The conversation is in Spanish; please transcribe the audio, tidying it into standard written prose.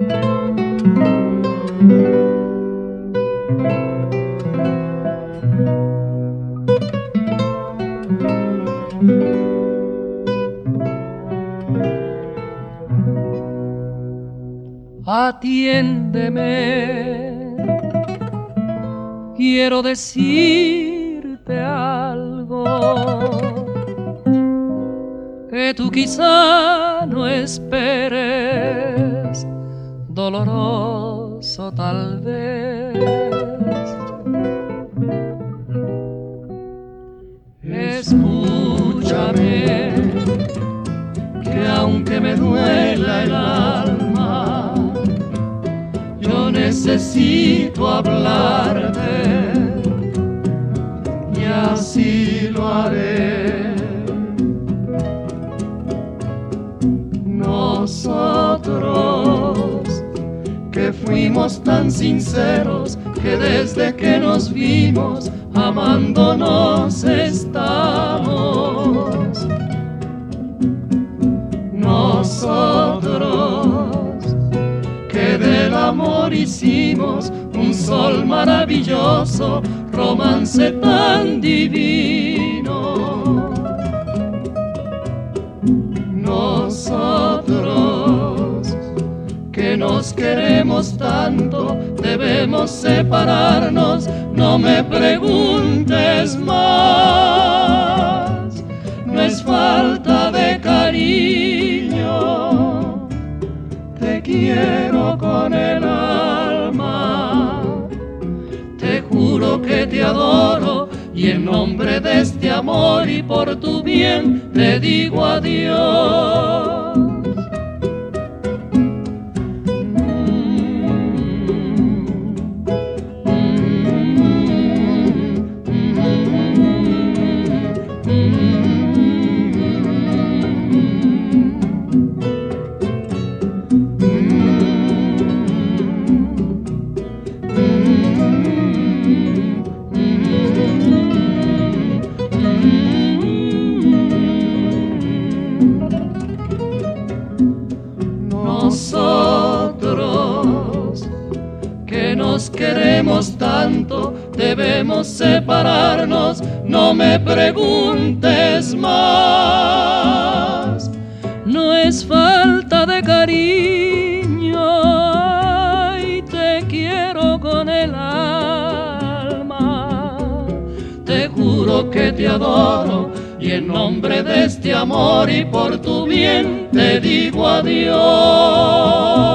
Atiéndeme, quiero decirte algo que tú quizá no esperes, doloroso tal vez. Escúchame, que aunque me duela el alma, yo necesito hablarte y así lo haré. Nosotros que fuimos tan sinceros, que desde que nos vimos amándonos estamos. Nosotros que del amor hicimos un sol maravilloso, romance tan divino. Nosotros que nos queremos tanto, debemos separarnos, no me preguntes más. No es falta de cariño, te quiero con el alma, te juro que te adoro y en nombre de este amor y por tu bien te digo adiós. Nosotros que nos queremos tanto, debemos separarnos, no me preguntes más. No es falta de cariño, ay, te quiero con el alma, te juro que te adoro y en nombre de este amor y por tu bien te digo adiós.